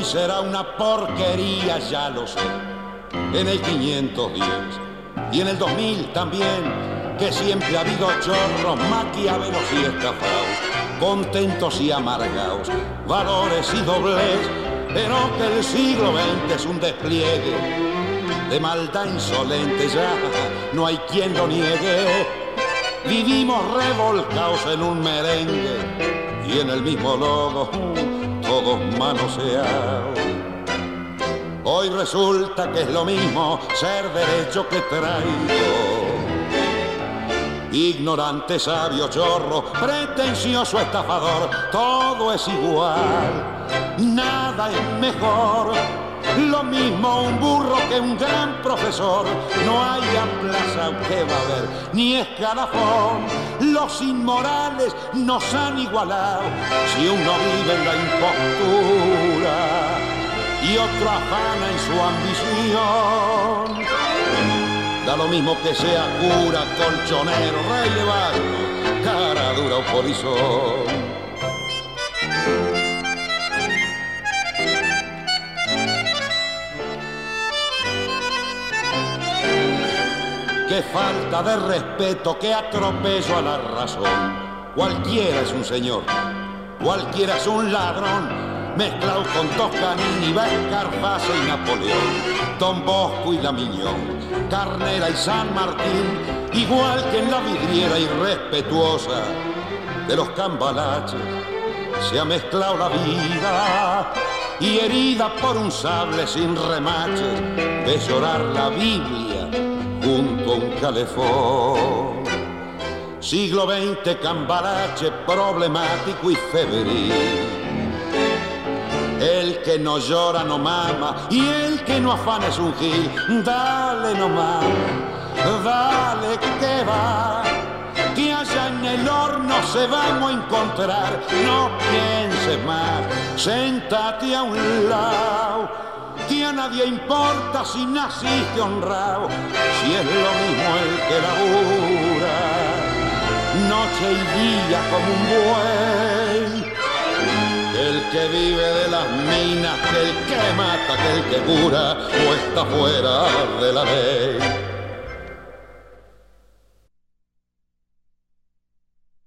hoy será una porquería, ya lo sé. En el 510 y en el 2000 también, que siempre ha habido chorros, maquiavelos y estafados, contentos y amargados, valores y doblez, pero que el siglo XX es un despliegue de maldad insolente, ya no hay quien lo niegue. Vivimos revolcados en un merengue y en el mismo lodo, todos manoseados. Hoy resulta que es lo mismo ser derecho que traidor. Ignorante, sabio, chorro, pretencioso, estafador, todo es igual, nada es mejor. Lo mismo un burro que un gran profesor, no hay aplazado que va a haber, ni escalafón. Los inmorales nos han igualado, si uno vive en la impostura y otro afana en su ambición. Da lo mismo que sea cura, colchonero, rey de barco, cara dura o polizón. Qué falta de respeto, qué atropello a la razón. Cualquiera es un señor, cualquiera es un ladrón, mezclado con Toscanini, Escarface y Napoleón, Don Bosco y la Miñón, Carnera y San Martín, igual que en la vidriera irrespetuosa de los cambalaches, se ha mezclado la vida y herida por un sable sin remaches, ve llorar la Biblia junto a un calefón. Siglo XX, cambalache, problemático y febril. El que no llora no mama y el que no afana es un gil. Dale nomás, dale que va, que allá en el horno se vamos a encontrar. No pienses más, sentate a un lado, que a nadie importa si naciste honrado, si es lo mismo el que labura noche y día como un buey, el que vive de las minas, que el que mata, que el que cura o está fuera de la ley.